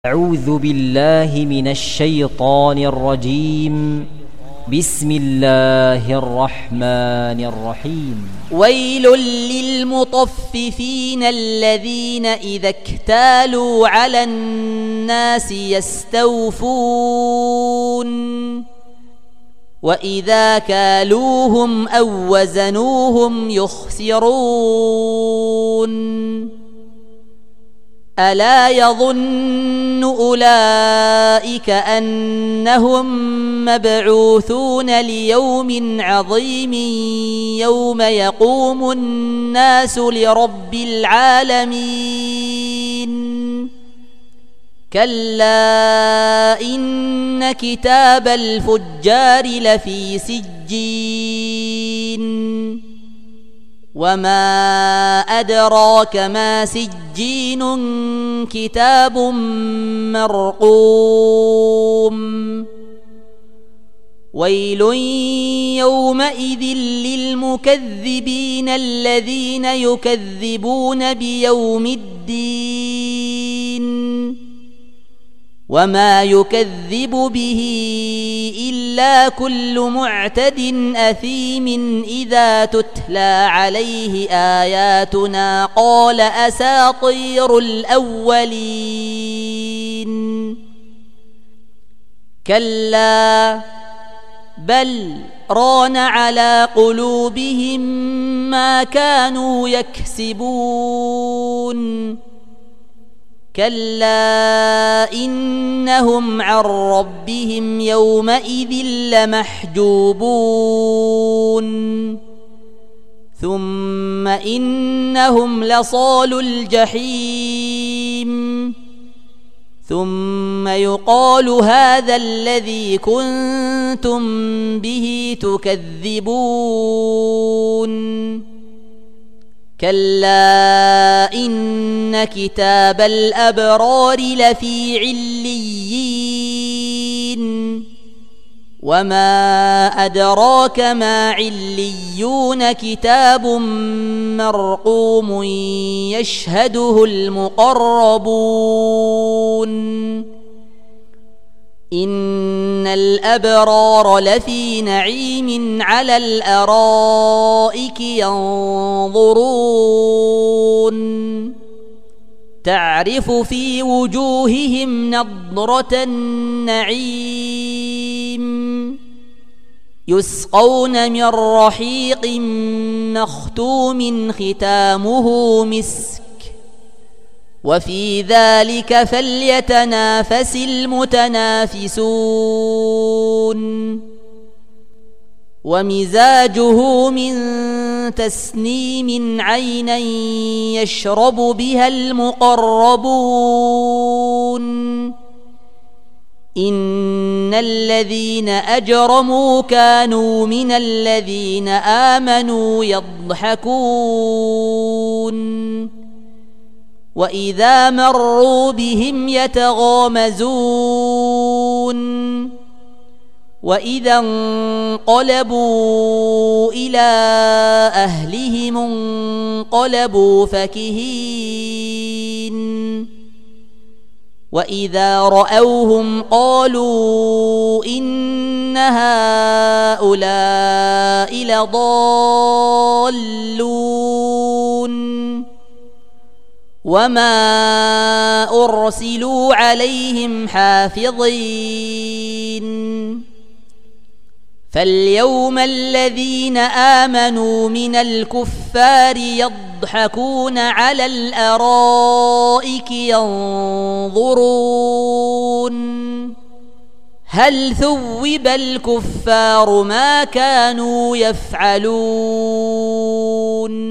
أعوذ بالله من الشيطان الرجيم. بسم الله الرحمن الرحيم. ويل للمطففين الذين إذا اكتالوا على الناس يستوفون وإذا كالوهم أو وزنوهم يخسرون ألا يظن أولئك أنهم مبعوثون ليوم عظيم يوم يقوم الناس لرب العالمين كلا إن كتاب الفجار لفي سجين وما أدراك ما سجين كتاب مرقوم ويل يومئذ للمكذبين الذين يكذبون بيوم الدين وما يكذب به إلا كل معتد أثيم إذا تتلى عليه آياتنا قال أساطير الأولين كلا بل ران على قلوبهم ما كانوا يكسبون كلا إنهم عن ربهم يومئذ لمحجوبون ثم إنهم لصالو الجحيم ثم يقال هذا الذي كنتم به تكذبون كلا إن كتاب الأبرار لفي عليين وما أدراك ما عليون كتاب مرقوم يشهده المقربون إن الأبرار لفي نعيم على الأرائك ينظرون تعرف في وجوههم نضرة النعيم يسقون من رحيق مختوم ختامه مسك وفي ذلك فليتنافس المتنافسون ومزاجه من تسنيم عينا يشرب بها المقربون إن الذين أجرموا كانوا من الذين آمنوا يضحكون وإذا مروا بهم يتغامزون وإذا انقلبوا إلى أهلهم انقلبوا فكهين وإذا رأوهم قالوا إن هؤلاء لضالون وما أرسلوا عليهم حافظين فاليوم الذين آمنوا من الكفار يضحكون على الأرائك ينظرون هل ثوب الكفار ما كانوا يفعلون